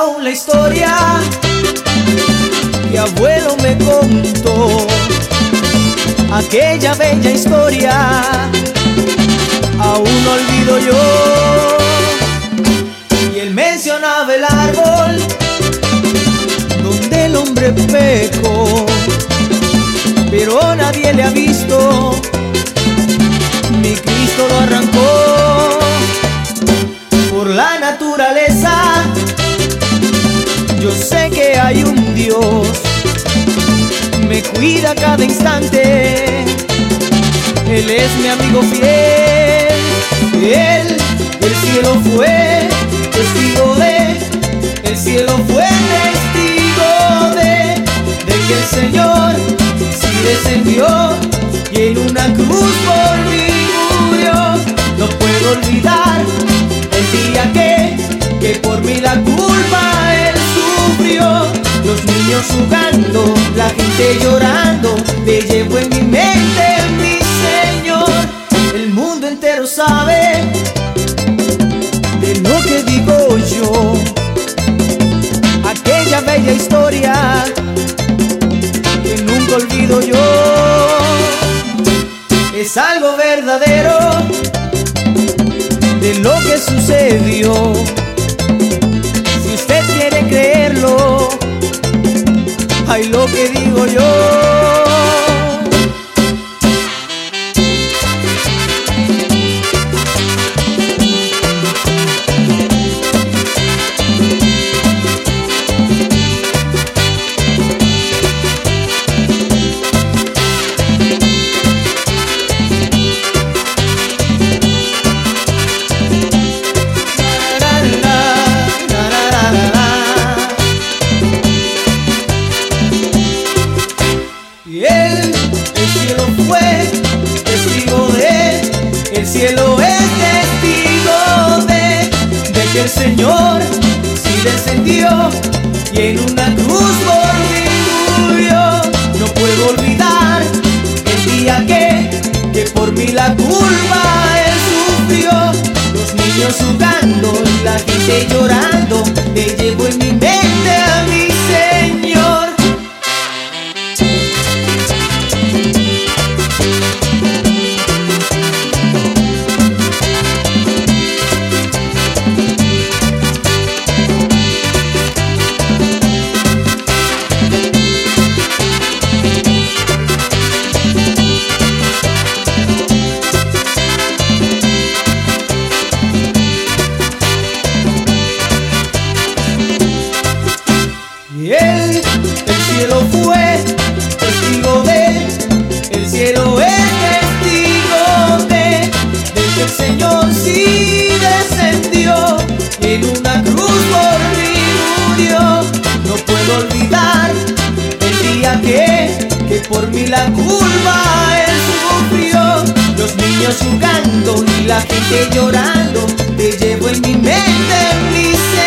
aún la historia que abuelo me contó, aquella bella historia, aún no olvido yo. Y él mencionaba el árbol donde el hombre pecó, pero nadie le ha visto, mi Cristo lo arrancó. Por la naturaleza yo sé que hay un Dios, me cuida cada instante, Él es mi amigo fiel. Él, el cielo fue testigo de, el cielo fue testigo de que el Señor sí descendió y en una cruz por mí murió. No puedo olvidar el día que por mí la culpa Él sufrió. Los niños jugando, la gente llorando, te llevo en mi mente, mi Señor. El mundo entero sabe de lo que digo yo, aquella bella historia que nunca olvido yo. Es algo verdadero de lo que sucedió. Si usted quiere creerlo, ay, lo que digo yo. El cielo es testigo de que el Señor sí descendió y en una cruz por mí murió. No puedo olvidar el día que por mí la culpa Él sufrió. Los niños jugando y la gente llorando, te llevo en mi mente a mi Señor. El cielo fue testigo de, el cielo es testigo de que el Señor sí descendió y en una cruz por mí murió. No puedo olvidar el día que por mí la culpa Él sufrió. Los niños jugando y la gente llorando, te llevo en mi mente, mi Señor.